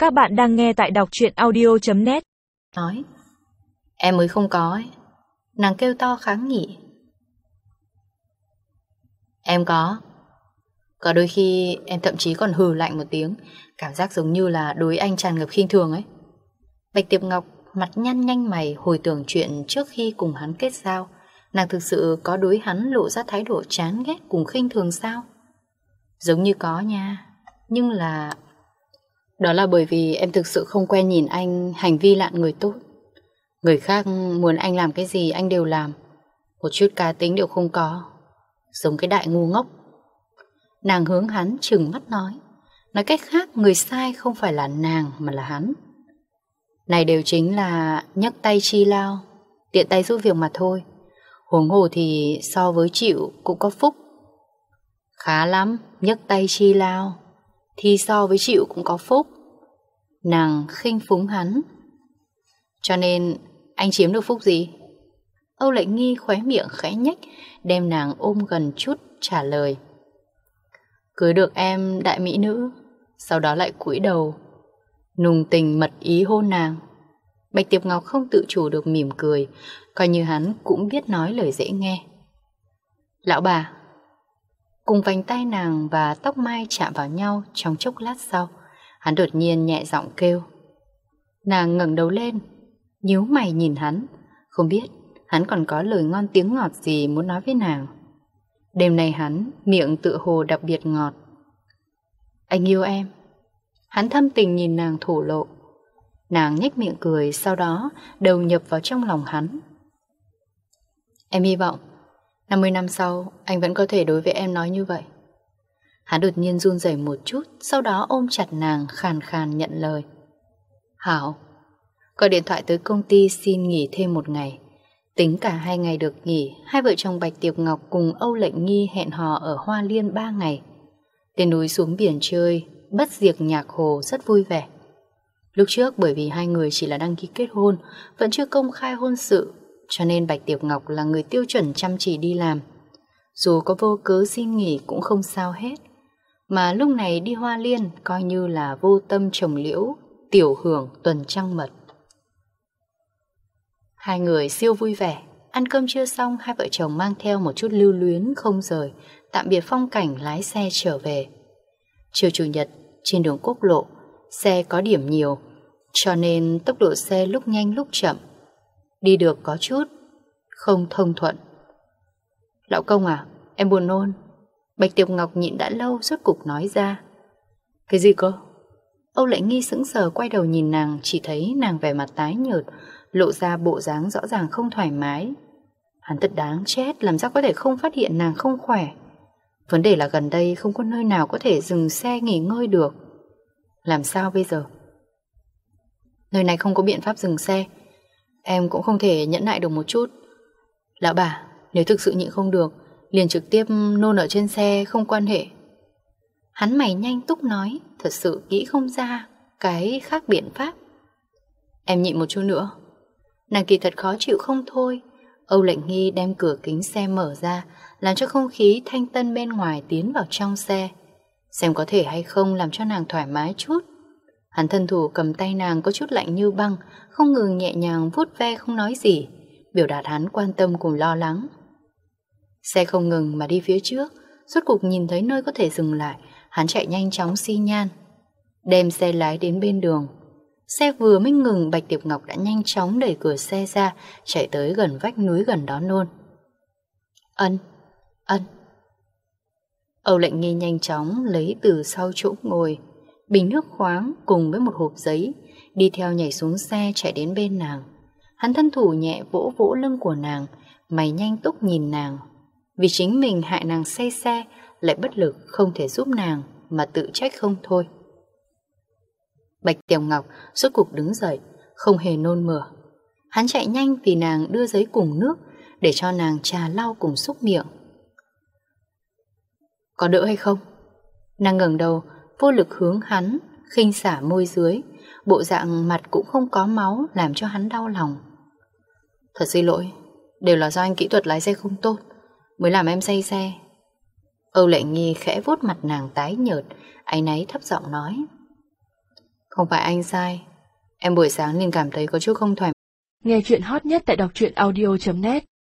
Các bạn đang nghe tại đọc truyện audio.net. Nói, em mới không có ấy. Nàng kêu to kháng nghị. Em có đôi khi em thậm chí còn hừ lạnh một tiếng, cảm giác giống như là đối anh tràn ngập khinh thường ấy. Bạch Tiệp Ngọc mặt nhăn nhanh mày hồi tưởng chuyện trước khi cùng hắn kết giao. Nàng thực sự có đối hắn lộ ra thái độ chán ghét cùng khinh thường sao? Giống như có nha, nhưng là... Đó là bởi vì em thực sự không quen nhìn anh hành vi lạn người tốt. Người khác muốn anh làm cái gì anh đều làm, một chút cá tính đều không có, giống cái đại ngu ngốc. Nàng hướng hắn trừng mắt nói cách khác người sai không phải là nàng mà là hắn. Này đều chính là nhấc tay chi lao, tiện tay giúp việc mà thôi. Huống hồ thì so với chịu cũng có phúc. Khá lắm, nhấc tay chi lao thì so với chịu cũng có phúc. Nàng khinh phúng hắn. Cho nên anh chiếm được phúc gì? Âu Lệnh Nghi khóe miệng khẽ nhếch, đem nàng ôm gần chút trả lời. Cưới được em đại mỹ nữ, sau đó lại cúi đầu nùng tình mật ý hôn nàng. Bạch Tiệp Ngọc không tự chủ được mỉm cười, coi như hắn cũng biết nói lời dễ nghe. Lão bà. Cùng vành tay nàng và tóc mai chạm vào nhau trong chốc lát sau, hắn đột nhiên nhẹ giọng kêu. Nàng ngẩng đầu lên, nhíu mày nhìn hắn, không biết hắn còn có lời ngon tiếng ngọt gì muốn nói với nàng. Đêm nay hắn miệng tựa hồ đặc biệt ngọt. Anh yêu em. Hắn thâm tình nhìn nàng thổ lộ. Nàng nhếch miệng cười, sau đó đầu nhập vào trong lòng hắn. Em hy vọng 50 năm sau anh vẫn có thể đối với em nói như vậy. Hắn đột nhiên run rẩy một chút, sau đó ôm chặt nàng khàn khàn nhận lời. Hảo. Gọi điện thoại tới công ty xin nghỉ thêm một ngày. Tính cả 2 ngày được nghỉ, hai vợ chồng Bạch Tiệp Ngọc cùng Âu Lệnh Nghi hẹn hò ở Hoa Liên 3 ngày. Lên núi xuống biển chơi, bất diệt nhạc hồ rất vui vẻ. Lúc trước bởi vì hai người chỉ là đăng ký kết hôn, vẫn chưa công khai hôn sự, cho nên Bạch Tiệp Ngọc là người tiêu chuẩn chăm chỉ đi làm. Dù có vô cớ xin nghỉ cũng không sao hết. Mà lúc này đi Hoa Liên coi như là vô tâm trồng liễu, tiểu hưởng tuần trăng mật. Hai người siêu vui vẻ. Ăn cơm trưa xong, hai vợ chồng mang theo một chút lưu luyến không rời, tạm biệt phong cảnh lái xe trở về. Chiều chủ nhật, trên đường quốc lộ, xe có điểm nhiều, cho nên tốc độ xe lúc nhanh lúc chậm. Đi được có chút không thông thuận. Lão công à, em buồn nôn. Bạch Tiệp Ngọc nhịn đã lâu rốt cục nói ra. Cái gì cơ? Âu Lệnh Nghi sững sờ quay đầu nhìn nàng, chỉ thấy nàng vẻ mặt tái nhợt, lộ ra bộ dáng rõ ràng không thoải mái. Hắn thật đáng chết, làm sao có thể không phát hiện nàng không khỏe. Vấn đề là gần đây không có nơi nào có thể dừng xe nghỉ ngơi được. Làm sao bây giờ? Nơi này không có biện pháp dừng xe. Em cũng không thể nhẫn nại được một chút. Lão bà, nếu thực sự nhịn không được, liền trực tiếp nôn ở trên xe không quan hệ. Hắn mày nhanh túc nói, thật sự nghĩ không ra cái khác biện pháp. Em nhịn một chút nữa. Nàng kỳ thật khó chịu không thôi. Âu Lệnh Nghi đem cửa kính xe mở ra, làm cho không khí thanh tân bên ngoài tiến vào trong xe, xem có thể hay không làm cho nàng thoải mái chút. Hắn thân thủ cầm tay nàng có chút lạnh như băng, không ngừng nhẹ nhàng vuốt ve không nói gì, biểu đạt hắn quan tâm cùng lo lắng. Xe không ngừng mà đi phía trước, rốt cuộc nhìn thấy nơi có thể dừng lại, hắn chạy nhanh chóng xi nhan, đem xe lái đến bên đường. Xe vừa mới ngừng, Bạch Tiệp Ngọc đã nhanh chóng đẩy cửa xe ra, chạy tới gần vách núi gần đó nôn. Ân. Âu Lệnh Nghi nhanh chóng lấy từ sau chỗ ngồi bình nước khoáng cùng với một hộp giấy, đi theo nhảy xuống xe chạy đến bên nàng. Hắn thân thủ nhẹ vỗ vỗ lưng của nàng, mày nhanh túc nhìn nàng. Vì chính mình hại nàng say xe, lại bất lực không thể giúp nàng mà tự trách không thôi. Bạch Tiệp Ngọc rốt cục đứng dậy, không hề nôn mửa. Hắn chạy nhanh vì nàng đưa giấy cùng nước để cho nàng trà lau cùng xúc miệng. Có đỡ hay không? Nàng ngẩng đầu, vô lực hướng hắn, khinh xả môi dưới, bộ dạng mặt cũng không có máu, làm cho hắn đau lòng. Thật xin lỗi, đều là do anh kỹ thuật lái xe không tốt mới làm em say xe. Âu Lệnh Nghi khẽ vuốt mặt nàng tái nhợt, áy náy thấp giọng nói. Không phải anh sai. Em buổi sáng nên cảm thấy có chút không thoải mái. Nghe chuyện hot nhất tại đọc truyện audio.net